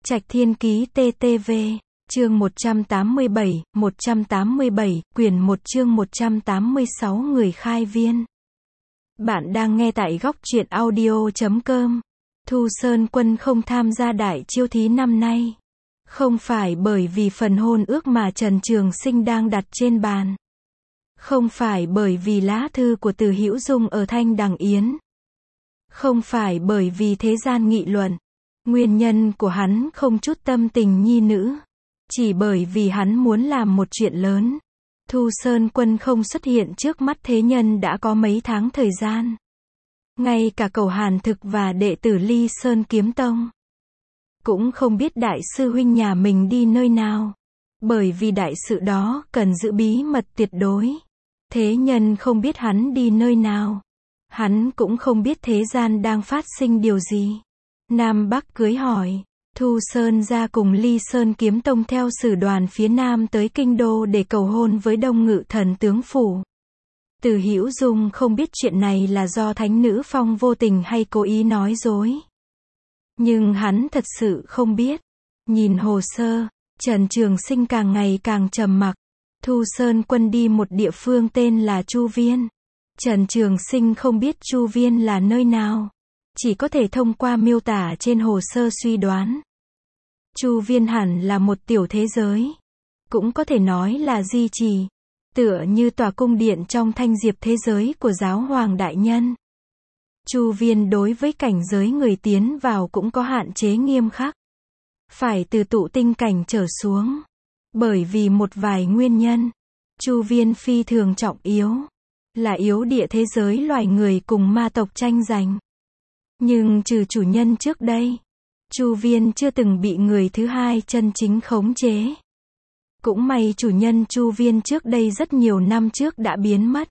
Trạch Thiên Ký TTV, chương 187, quyển 1 chương 186 người khai viên. Bạn đang nghe tại góc truyện audio.com. Thu Sơn Quân không tham gia đại chiêu thí năm nay. Không phải bởi vì phần hôn ước mà Trần Trường Sinh đang đặt trên bàn. Không phải bởi vì lá thư của Từ Hữu Dung ở Thanh Đằng Yến. Không phải bởi vì thế gian nghị luận. Nguyên nhân của hắn không chút tâm tình nhi nữ. Chỉ bởi vì hắn muốn làm một chuyện lớn. Thu Sơn Quân không xuất hiện trước mắt thế nhân đã có mấy tháng thời gian. Ngay cả Cầu Hàn Thực và đệ tử Ly Sơn Kiếm Tông cũng không biết đại sư huynh nhà mình đi nơi nào. Bởi vì đại sự đó cần giữ bí mật tuyệt đối. Thế nhân không biết hắn đi nơi nào. Hắn cũng không biết thế gian đang phát sinh điều gì. Nam Bắc cưới hỏi. Thu Sơn ra cùng Ly Sơn Kiếm Tông theo sử đoàn phía Nam tới Kinh Đô để cầu hôn với Đông Ngự Thần tướng phủ. Từ Hữu Dung không biết chuyện này là do thánh nữ Phong vô tình hay cố ý nói dối. Nhưng hắn thật sự không biết. Nhìn hồ sơ, Trần Trường Sinh càng ngày càng trầm mặc. Thu Sơn Quân đi một địa phương tên là Chu Viên. Trần Trường Sinh không biết Chu Viên là nơi nào. Chỉ có thể thông qua miêu tả trên hồ sơ suy đoán. Chu Viên hẳn là một tiểu thế giới. Cũng có thể nói là di trì. Tựa như tòa cung điện trong thanh diệp thế giới của giáo hoàng đại nhân. Chu Viên đối với cảnh giới người tiến vào cũng có hạn chế nghiêm khắc. Phải từ tụ tinh cảnh trở xuống. Bởi vì một vài nguyên nhân. Chu Viên phi thường trọng yếu. Là yếu địa thế giới loài người cùng ma tộc tranh giành. Nhưng trừ chủ nhân trước đây, Chu Viên chưa từng bị người thứ hai chân chính khống chế. Cũng may chủ nhân Chu Viên trước đây rất nhiều năm trước đã biến mất.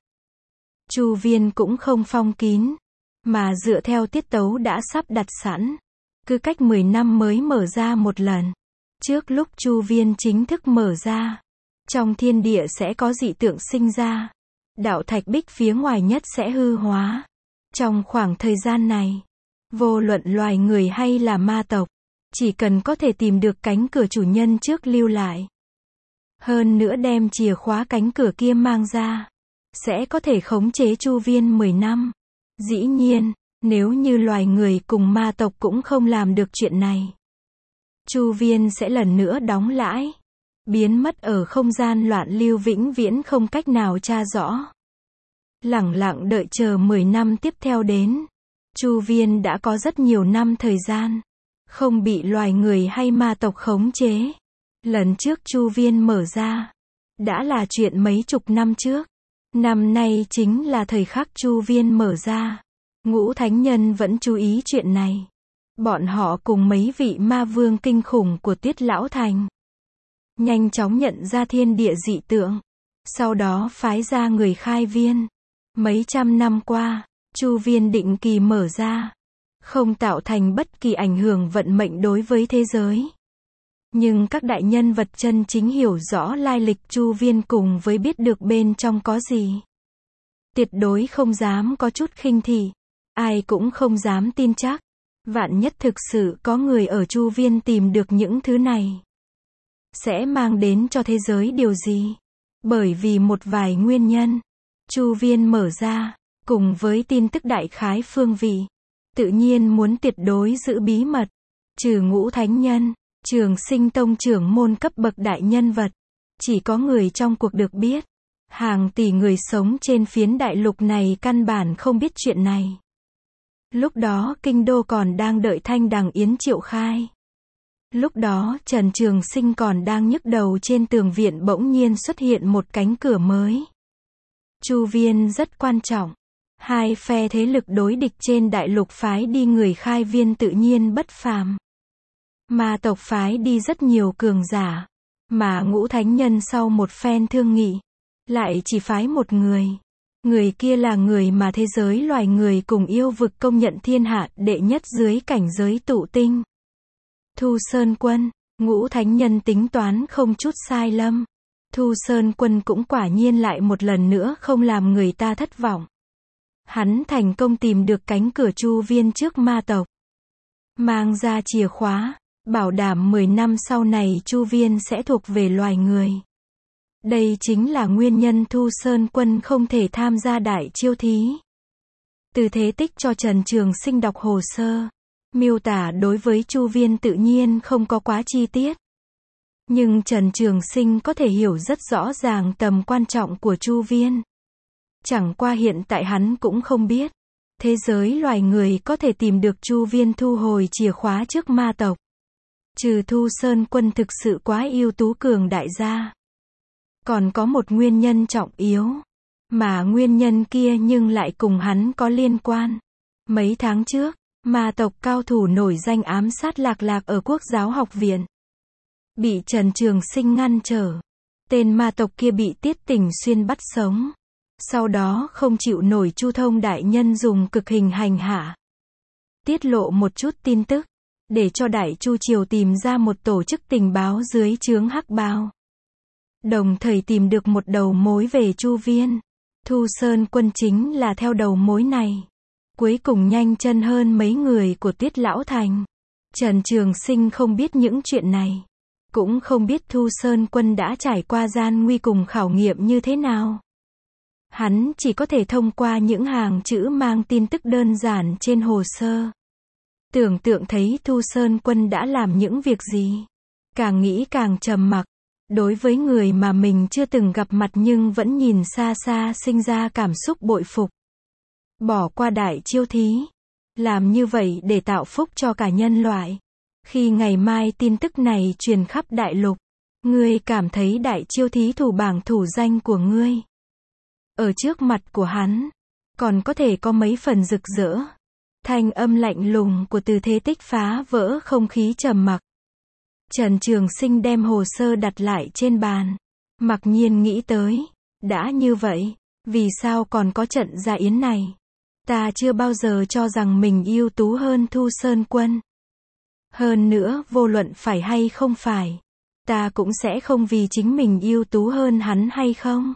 Chu Viên cũng không phong kín, mà dựa theo tiết tấu đã sắp đặt sẵn. Cứ cách 10 năm mới mở ra một lần. Trước lúc Chu Viên chính thức mở ra, trong thiên địa sẽ có dị tượng sinh ra. Đạo thạch bích phía ngoài nhất sẽ hư hóa. Trong khoảng thời gian này, vô luận loài người hay là ma tộc, chỉ cần có thể tìm được cánh cửa chủ nhân trước lưu lại. Hơn nữa đem chìa khóa cánh cửa kia mang ra, sẽ có thể khống chế Chu Viên 10 năm. Dĩ nhiên, nếu như loài người cùng ma tộc cũng không làm được chuyện này, Chu Viên sẽ lần nữa đóng lãi. Biến mất ở không gian loạn lưu vĩnh viễn không cách nào tra rõ. Lẳng lặng đợi chờ 10 năm tiếp theo đến. Chu Viên đã có rất nhiều năm thời gian. Không bị loài người hay ma tộc khống chế. Lần trước Chu Viên mở ra. Đã là chuyện mấy chục năm trước. Năm nay chính là thời khắc Chu Viên mở ra. Ngũ thánh nhân vẫn chú ý chuyện này. Bọn họ cùng mấy vị ma vương kinh khủng của Tuyết Lão Thành. Nhanh chóng nhận ra thiên địa dị tượng. Sau đó phái ra người khai viên. Mấy trăm năm qua, Chu Viên định kỳ mở ra. Không tạo thành bất kỳ ảnh hưởng vận mệnh đối với thế giới. Nhưng các đại nhân vật chân chính hiểu rõ lai lịch Chu Viên cùng với biết được bên trong có gì. Tuyệt đối không dám có chút khinh thị. Ai cũng không dám tin chắc. Vạn nhất thực sự có người ở Chu Viên tìm được những thứ này. Sẽ mang đến cho thế giới điều gì? Bởi vì một vài nguyên nhân. Chu Viên mở ra, cùng với tin tức đại khái phương vị. Tự nhiên muốn tuyệt đối giữ bí mật. Trừ ngũ thánh nhân, Trường Sinh Tông trưởng môn cấp bậc đại nhân vật. Chỉ có người trong cuộc được biết. Hàng tỷ người sống trên phiến đại lục này căn bản không biết chuyện này. Lúc đó Kinh Đô còn đang đợi Thanh Đằng Yến triệu khai. Lúc đó Trần Trường Sinh còn đang nhức đầu trên tường viện bỗng nhiên xuất hiện một cánh cửa mới. Chu Viên rất quan trọng. Hai phe thế lực đối địch trên đại lục phái đi người khai viên tự nhiên bất phàm. Ma tộc phái đi rất nhiều cường giả. Mà ngũ thánh nhân sau một phen thương nghị, lại chỉ phái một người. Người kia là người mà thế giới loài người cùng yêu vực công nhận thiên hạ đệ nhất dưới cảnh giới tụ tinh. Thu Sơn Quân, ngũ thánh nhân tính toán không chút sai lầm. Thu Sơn Quân cũng quả nhiên lại một lần nữa không làm người ta thất vọng. Hắn thành công tìm được cánh cửa Chu Viên trước ma tộc. Mang ra chìa khóa, bảo đảm 10 năm sau này Chu Viên sẽ thuộc về loài người. Đây chính là nguyên nhân Thu Sơn Quân không thể tham gia đại chiêu thí. Từ Thế Tích cho Trần Trường Sinh đọc hồ sơ, miêu tả đối với Chu Viên tự nhiên không có quá chi tiết. Nhưng Trần Trường Sinh có thể hiểu rất rõ ràng tầm quan trọng của Chu Viên. Chẳng qua hiện tại hắn cũng không biết, thế giới loài người có thể tìm được Chu Viên thu hồi chìa khóa trước ma tộc. Trừ Thu Sơn Quân thực sự quá ưu tú cường đại gia. Còn có một nguyên nhân trọng yếu, mà nguyên nhân kia nhưng lại cùng hắn có liên quan. Mấy tháng trước, ma tộc cao thủ nổi danh ám sát Lạc Lạc ở Quốc giáo học viện. Bị Trần Trường Sinh ngăn trở. Tên ma tộc kia bị Tiết Tình Xuyên bắt sống. Sau đó không chịu nổi Chu Thông đại nhân dùng cực hình hành hạ. Tiết lộ một chút tin tức, để cho Đại Chu Triều tìm ra một tổ chức tình báo dưới trướng Hắc Bào. Đồng thời tìm được một đầu mối về Chu Viên. Thu Sơn Quân chính là theo đầu mối này. Cuối cùng nhanh chân hơn mấy người của Tuyết Lão Thành. Trần Trường Sinh không biết những chuyện này. Cũng không biết Thu Sơn Quân đã trải qua gian nguy cùng khảo nghiệm như thế nào. Hắn chỉ có thể thông qua những hàng chữ mang tin tức đơn giản trên hồ sơ. Tưởng tượng thấy Thu Sơn Quân đã làm những việc gì. Càng nghĩ càng trầm mặc. Đối với người mà mình chưa từng gặp mặt nhưng vẫn nhìn xa xa sinh ra cảm xúc bội phục. Bỏ qua đại chiêu thí. Làm như vậy để tạo phúc cho cả nhân loại. Khi ngày mai tin tức này truyền khắp đại lục, ngươi cảm thấy đại chiêu thí thủ bảng thủ danh của ngươi. Ở trước mặt của hắn, còn có thể có mấy phần rực rỡ. Thanh âm lạnh lùng của Từ Thế Tích phá vỡ không khí trầm mặc. Trần Trường Sinh đem hồ sơ đặt lại trên bàn. Mặc nhiên nghĩ tới, đã như vậy, vì sao còn có trận dạ yến này? Ta chưa bao giờ cho rằng mình ưu tú hơn Thu Sơn Quân. Hơn nữa, vô luận phải hay không phải, ta cũng sẽ không vì chính mình ưu tú hơn hắn hay không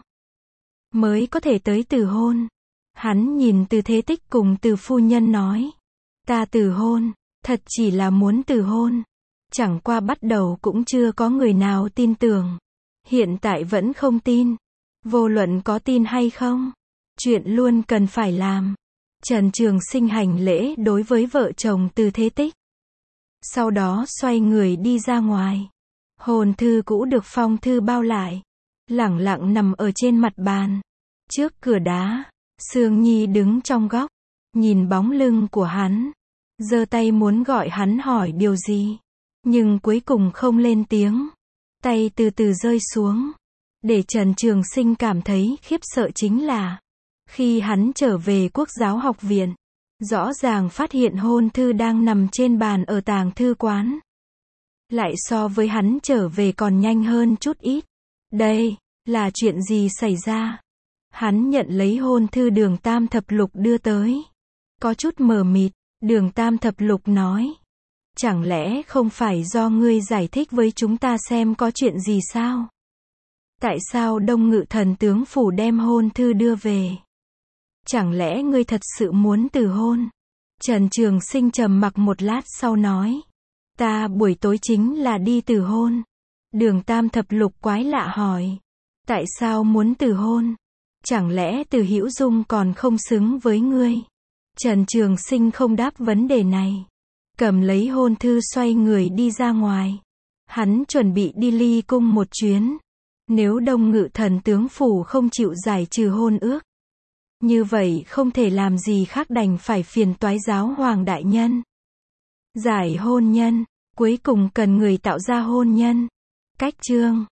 mới có thể tới từ hôn. Hắn nhìn Từ Thế Tích cùng Từ phu nhân nói, ta từ hôn, thật chỉ là muốn từ hôn. Chẳng qua bắt đầu cũng chưa có người nào tin tưởng. Hiện tại vẫn không tin. Vô luận có tin hay không, chuyện luôn cần phải làm. Trần Trường Sinh hành lễ đối với vợ chồng Từ Thế Tích. Sau đó xoay người đi ra ngoài. Hồn thư cũ được phong thư bao lại, lẳng lặng nằm ở trên mặt bàn. Trước cửa đá, Sương Nhi đứng trong góc, nhìn bóng lưng của hắn, giơ tay muốn gọi hắn hỏi điều gì, nhưng cuối cùng không lên tiếng. Tay từ từ rơi xuống. Để Trần Trường Sinh cảm thấy khiếp sợ chính là, khi hắn trở về Quốc giáo học viện, rõ ràng phát hiện hôn thư đang nằm trên bàn ở tàng thư quán. Lại so với hắn trở về còn nhanh hơn chút ít. Đây, là chuyện gì xảy ra? Hắn nhận lấy hôn thư Đường Tam Thập Lục đưa tới. Có chút mờ mịt, Đường Tam Thập Lục nói. Chẳng lẽ không phải do ngươi giải thích với chúng ta xem có chuyện gì sao? Tại sao Đông Ngự Thần tướng phủ đem hôn thư đưa về? Chẳng lẽ ngươi thật sự muốn từ hôn? Trần Trường Sinh trầm mặc một lát sau nói. Ta buổi tối chính là đi từ hôn. Đường Tam Thập Lục quái lạ hỏi. Tại sao muốn từ hôn? Chẳng lẽ Từ Hữu Dung còn không xứng với ngươi? Trần Trường Sinh không đáp vấn đề này. Cầm lấy hôn thư xoay người đi ra ngoài. Hắn chuẩn bị đi Ly Cung một chuyến. Nếu Đông Ngự Thần tướng phủ không chịu giải trừ hôn ước, như vậy không thể làm gì khác đành phải phiền toái giáo hoàng đại nhân. Giải hôn nhân, cuối cùng cần người tạo ra hôn nhân. Cách chương